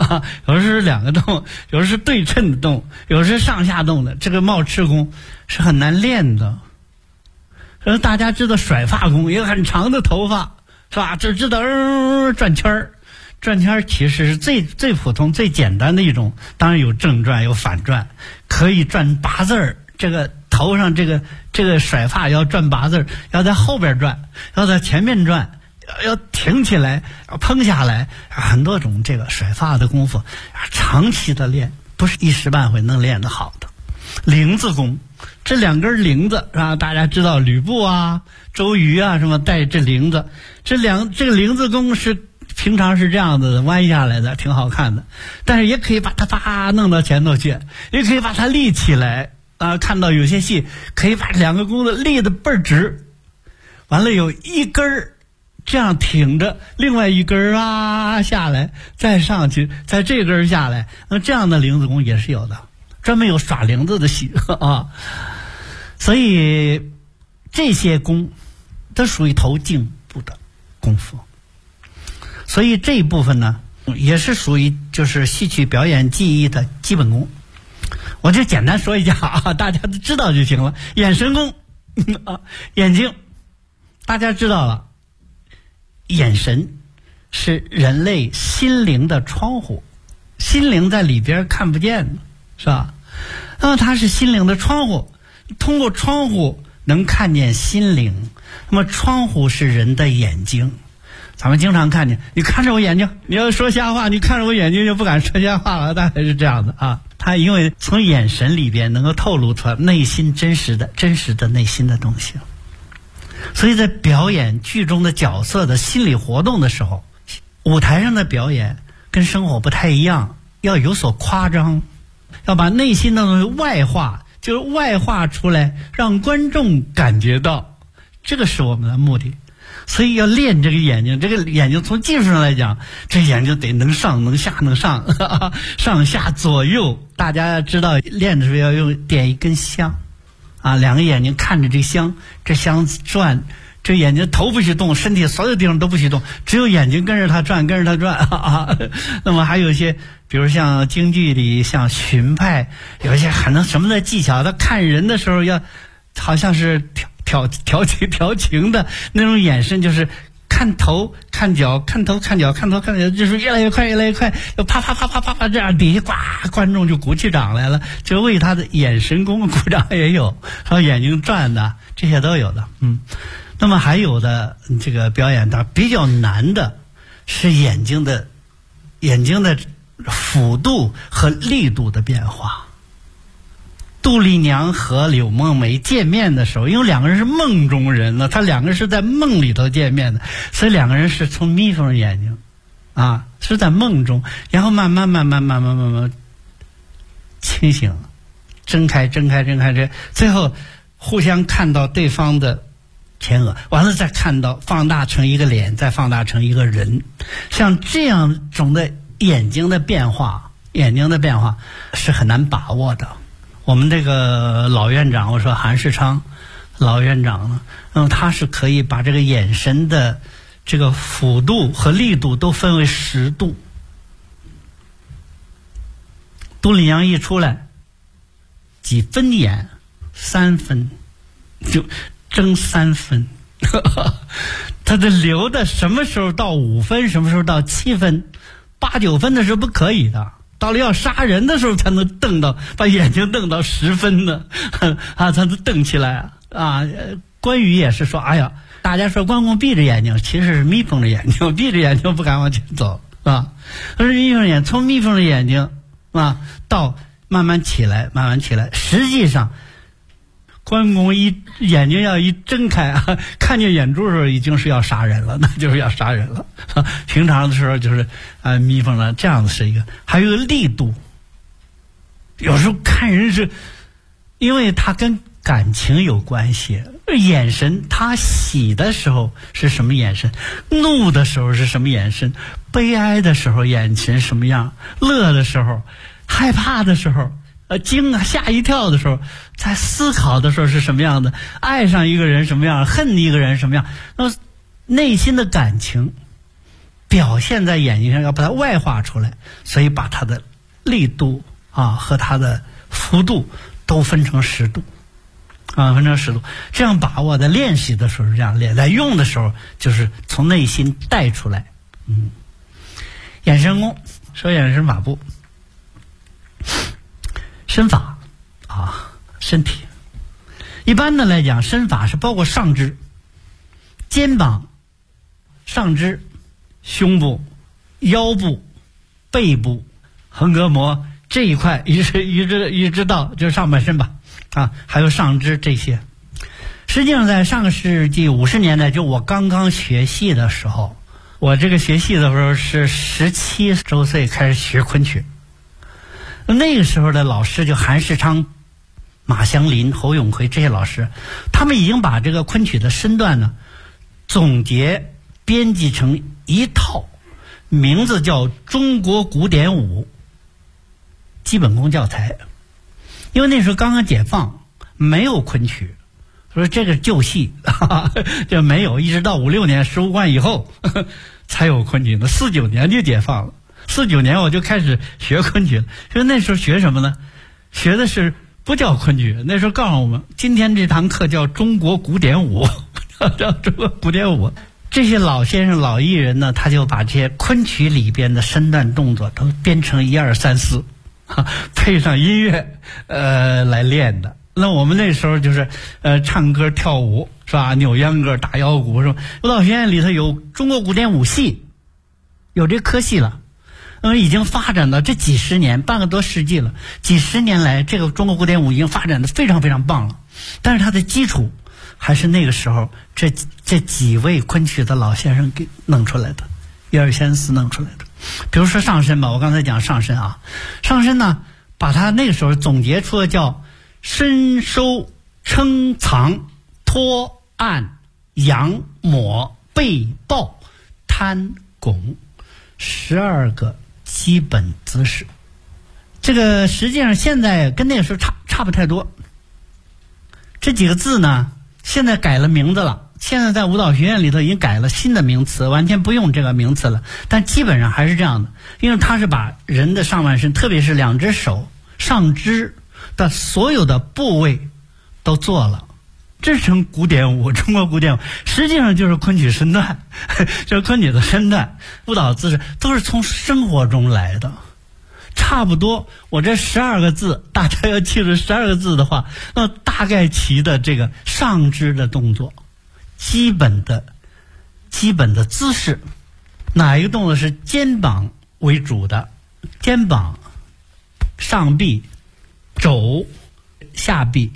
有的是2个动，有的是对称的动，有的是上下动的。这个冒赤功是很难练的。大家知道甩发功，一个很长的头发，是吧？只知道转圈儿。转圈其实是最普通最简单的一种，当然有正转有反转，可以转8字。这个头上这个甩发要转8字，要在后边转，要在前面转，要挺起来，要蓬下来，很多种这个甩发的功夫，长期的练，不是一时半会能练得好的。铃子功，这2根铃子啊，大家知道吕布啊、周瑜啊什么带这铃子，这个铃子功是平常是这样子的，弯下来的，挺好看的。但是也可以把它啪弄到前头去，也可以把它立起来啊。看到有些戏可以把2个弓子立得倍儿直，完了有一根这样挺着，另外一根下来，再上去，再这根下来。那这样的铃子功也是有的，专门有耍铃子的戏啊。所以这些功都属于头颈部的功夫。所以这一部分呢，也是属于就是戏曲表演技艺的基本功。我就简单说一下啊，大家都知道就行了。眼神功啊，眼睛，大家知道了，眼神是人类心灵的窗户，心灵在里边看不见，是吧？那么它是心灵的窗户，通过窗户能看见心灵。那么窗户是人的眼睛。咱们经常看见，你看着我眼睛，你要说瞎话，你看着我眼睛就不敢说瞎话了，大概是这样的啊。他因为从眼神里边能够透露出来内心真实的内心的东西，所以在表演剧中的角色的心理活动的时候，舞台上的表演跟生活不太一样，要有所夸张，要把内心的东西外化，就是外化出来，让观众感觉到，这个是我们的目的。所以要练这个眼睛，这个眼睛从技术上来讲，这眼睛得能上能下能上，上下左右。大家知道练的时候要点一根香啊，2个眼睛看着这香，这香转，这眼睛头不许动，身体所有地方都不许动，只有眼睛跟着它转啊。那么还有一些比如像京剧里像荀派，有一些很能什么的技巧，他看人的时候要好像是调情的那种眼神，就是看头看脚，看头看脚，看头看脚，就是越来越快越来越快，就啪啪啪啪啪啪这样，底下呱观众就鼓起掌来了，就为他的眼神功鼓掌也有，还有眼睛转的，这些都有的。那么还有的这个表演的比较难的是眼睛的幅度和力度的变化。杜丽娘和柳梦梅见面的时候，因为2个人是梦中人了，他2个人是在梦里头见面的，所以2个人是从眯缝眼睛啊，是在梦中，然后慢慢清醒，睁开，最后互相看到对方的前额，完了再看到放大成一个脸，再放大成一个人。像这样种的眼睛的变化是很难把握的。我们这个老院长，我说韩世昌老院长呢，那么他是可以把这个眼神的这个幅度和力度都分为10度。杜丽娘一出来，几分眼？3分，就睁3分。他的留的什么时候到5分，什么时候到7分，8、9分的时候不可以的。到了要杀人的时候才能把眼睛瞪到10分呢，啊，才能瞪起来啊。关羽也是说，哎呀，大家说关公闭着眼睛，其实是眯缝着眼睛，闭着眼睛不敢往前走啊。而眯缝着眼，从眯缝着眼睛啊到慢慢起来，实际上关公眼睛要一睁开啊，看见眼珠的时候已经是要杀人了，那就是要杀人了。平常的时候就是眯缝了，这样子是一个。还有力度，有时候看人是因为他跟感情有关系，眼神他喜的时候是什么眼神，怒的时候是什么眼神，悲哀的时候眼神什么样，乐的时候，害怕的时候，吓一跳的时候，在思考的时候是什么样的，爱上一个人什么样，恨一个人什么样，那么内心的感情表现在眼睛上，要把它外化出来，所以把它的力度和它的幅度都分成10度分成10度，这样把握在练习的时候是这样练，在用的时候就是从内心带出来。衍身功，说衍身法步，身法身体一般的来讲，身法是包括上肢、肩膀、上肢、胸部、腰部、背部、横膈膜这一块，一直到就是上半身吧还有上肢这些。实际上在上个世纪50年代，就我刚刚学戏的时候，我这个学戏的时候是17周岁开始学昆曲，那个时候的老师就韩世昌、马祥林、侯永奎这些老师，他们已经把这个昆曲的身段呢总结编辑成一套，名字叫《中国古典舞基本功教材》。因为那时候刚刚解放，没有昆曲，说这个旧戏就没有，一直到56年十五贯以后才有昆曲的。49年就解放了，49年我就开始学昆曲了。所以那时候学什么呢？学的是不叫昆曲，那时候告诉我们，今天这堂课叫中国古典舞叫中国古典舞。这些老先生老艺人呢，他就把这些昆曲里边的身段动作都编成1、2、3、4配上音乐来练的。那我们那时候就是唱歌跳舞是吧，扭秧歌打腰鼓是吧。舞蹈学院里头有中国古典舞系，有这科系了。已经发展到这几十年，半个多世纪了，几十年来这个中国古典舞已经发展的非常非常棒了。但是它的基础还是那个时候这几位昆曲的老先生给弄出来的，1、2、3、4弄出来的。比如说上身吧，我刚才讲上身上身呢，把它那个时候总结出了叫伸收撑藏托按仰抹背抱摊拱12个基本姿势。这个实际上现在跟那个时候差不太多。这几个字呢现在改了名字了，现在在舞蹈学院里头已经改了新的名词，完全不用这个名词了，但基本上还是这样的。因为它是把人的上半身，特别是2只手上肢的所有的部位都做了。这是古典舞，中国古典舞实际上就是昆曲身段，就是昆曲的身段，舞蹈姿势都是从生活中来的。差不多我这12个字，大家要记住12个字的话，那大概齐的这个上肢的动作，基本的姿势。哪一个动作是肩膀为主的？肩膀、上臂、肘、下臂、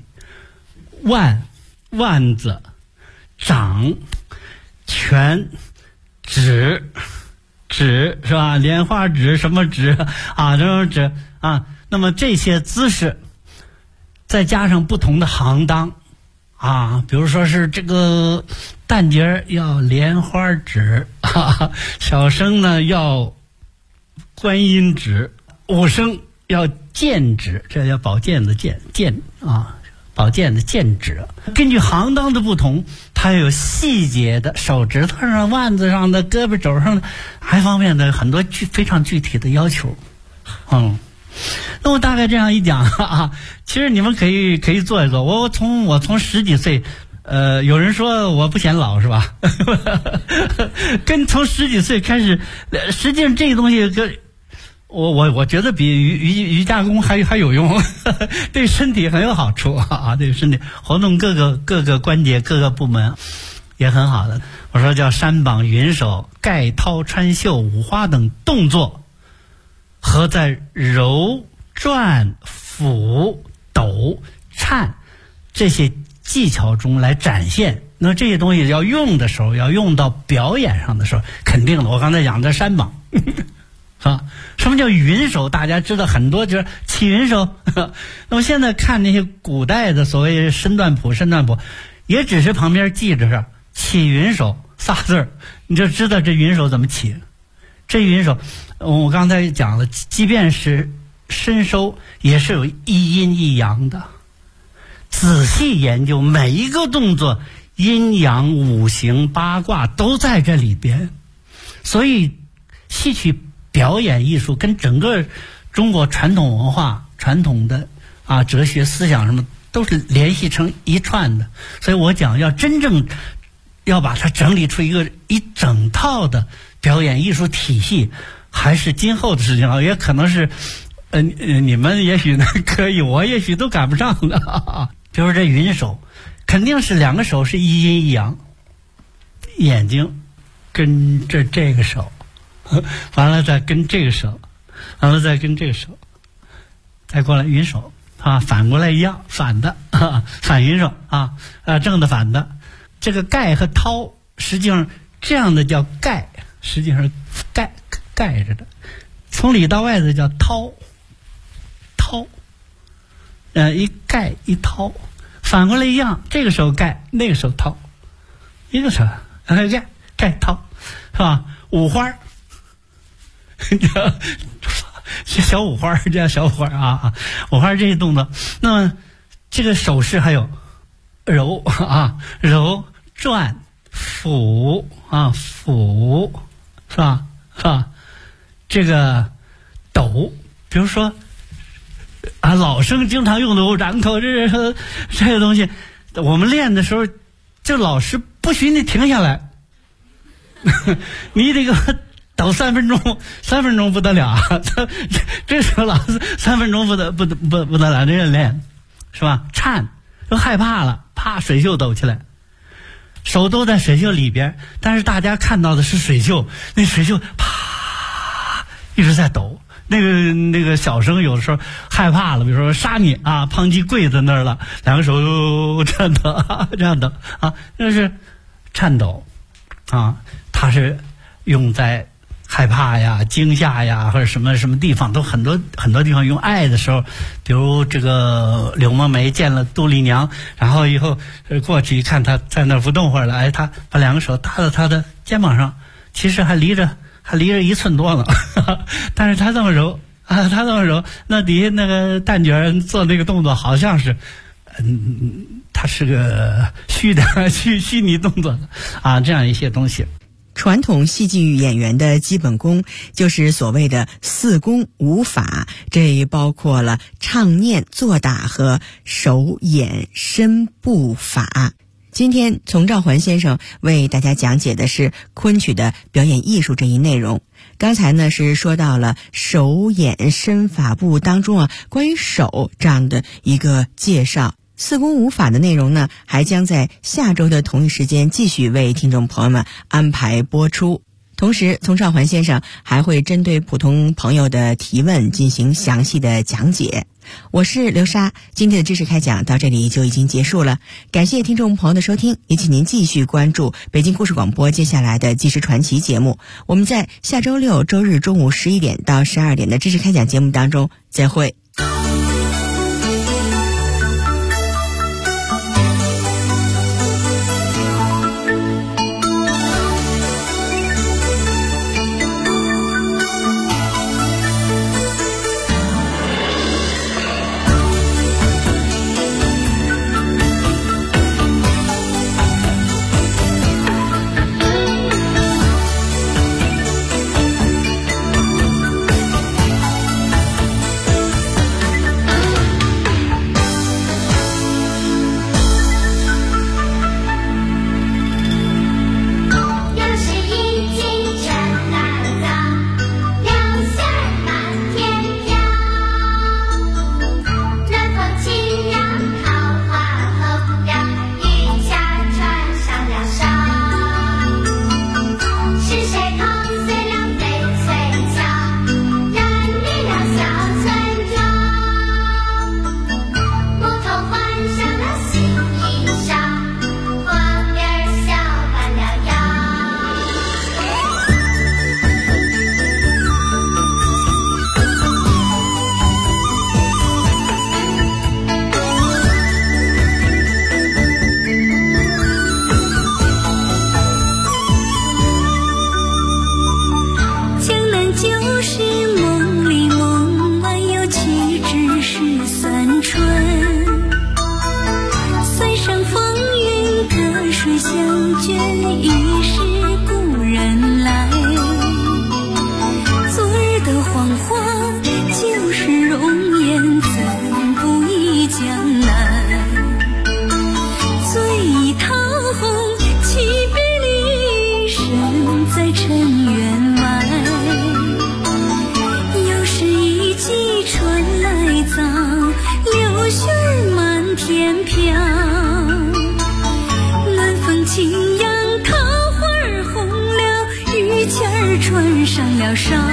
腕子、掌、拳、指是吧？莲花指什么指这种指那么这些姿势再加上不同的行当比如说是这个旦角要莲花指小生呢要观音指，武生要剑指，这叫宝剑的剑宝剑的剑指。根据行当的不同，它有细节的手指头上、腕子上的、胳膊肘上的，还方面的很多非常具体的要求。那我大概这样一讲其实你们可以做一做。我从10几岁，有人说我不显老是吧？跟从10几岁开始，实际上这个东西跟我觉得比瑜伽功还有用对身体很有好处对身体活动各个关节各个部门也很好的。我说叫山膀云手盖掏穿袖五花等动作和在揉转抚抖颤这些技巧中来展现。那这些东西要用的时候，要用到表演上的时候，肯定的。我刚才讲的山膀什么叫云手？大家知道很多就是起云手那么现在看那些古代的所谓身段谱也只是旁边记着是起云手仨字儿，你就知道这云手怎么起。这云手我刚才讲了，即便是伸收也是有一阴一阳的，仔细研究每一个动作，阴阳五行八卦都在这里边。所以戏曲表演艺术跟整个中国传统文化、传统的哲学思想什么都是联系成一串的。所以我讲要真正要把它整理出一整套的表演艺术体系，还是今后的事情也可能是你们也许可以，我也许都赶不上的。比如这云手，肯定是两个手是一阴一阳，眼睛跟着这个手，完了再跟这个手，完了再跟这个手，再过来云手反过来一样，反的反云手正的反的。这个盖和掏，实际上这样的叫盖，实际上盖着的，从里到外的叫掏，一盖一掏，反过来一样，这个手盖，那个手掏，一个手盖掏，是吧？五花小五花，这样小五花五花这些动作。那么这个手势还有揉揉转抚抚，是吧？这个抖，比如说老生经常用的掌口，这个东西，我们练的时候，这老师不许你停下来，你这个抖3分钟，3分钟不得了这时候老师3分钟不得了，这个练是吧？颤，都害怕了，怕水袖抖起来，手都在水袖里边，但是大家看到的是水袖，那水袖啪一直在抖。那个小生有的时候害怕了，比如说杀你胖叽跪在那儿了，两个手颤抖这样的那是颤抖它是用在害怕呀、惊吓呀，或者什么地方，都很多地方用爱的时候，比如这个柳梦梅见了杜丽娘，然后以后过去一看，她在那儿不动会儿了，她把两个手搭到她的肩膀上，其实还离着1寸多呢，但是她这么揉那底下那个旦角人做那个动作，好像是他是个虚拟动作的这样一些东西。 传统戏剧演员的基本功就是所谓的4功5法，这包括了唱念做打和手眼身步法。今天从兆环先生为大家讲解的是昆曲的表演艺术这一内容。刚才呢是说到了手眼身法步当中关于手这样的一个介绍。4功5法的内容呢，还将在下周的同一时间继续为听众朋友们安排播出。同时，从兆环先生还会针对普通朋友的提问进行详细的讲解。我是刘莎，今天的知识开讲到这里就已经结束了，感谢听众朋友的收听，也请您继续关注北京故事广播接下来的纪实传奇节目。我们在下周6周日中午11点到12点的知识开讲节目当中再会。 了伤。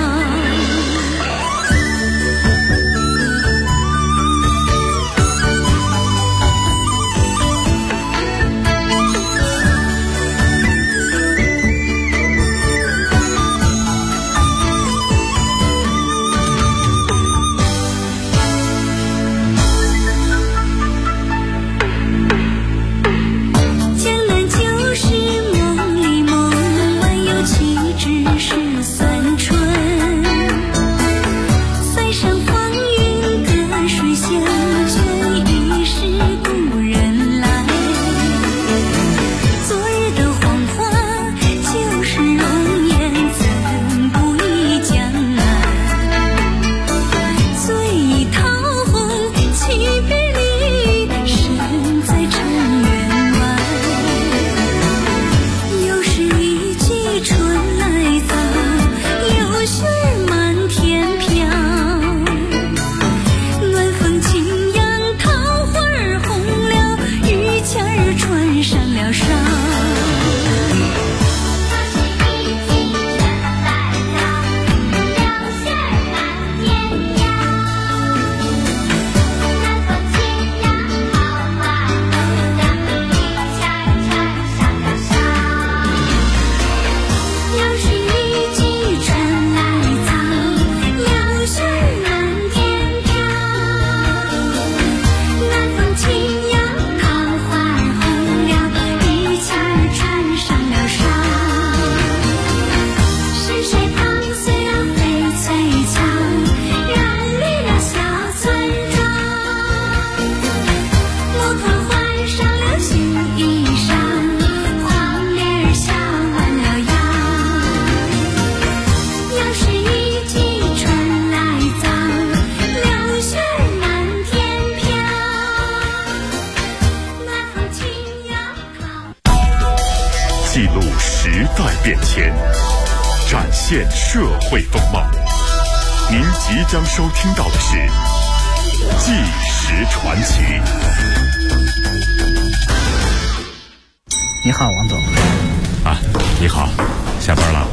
记录时代变迁，展现社会风貌。您即将收听到的是《纪实传奇》。 你好，王总。 啊，你好，下班了。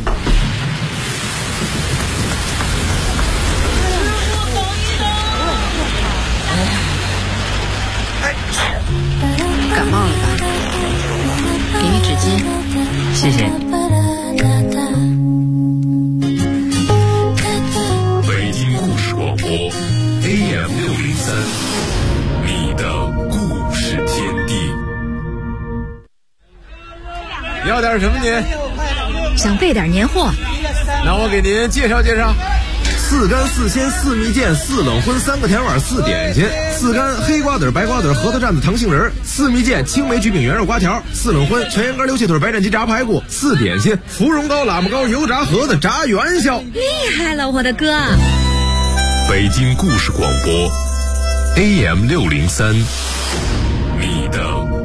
感冒了吧？给你纸巾， 谢谢。 北京故事广播 AM603，你的故事天地。 要点什么您？ 想备点年货， 那我给您介绍介绍。4干4鲜4蜜饯4冷荤3个甜碗4点心，4干黑瓜子白瓜子核桃蘸子糖杏仁，4蜜饯青梅橘饼圆肉瓜条，4冷荤全羊肝溜气腿白斩鸡炸排骨，4点心芙蓉糕喇嘛糕油炸盒子炸元宵。 厉害了，我的哥！ 北京故事广播 AM603，你的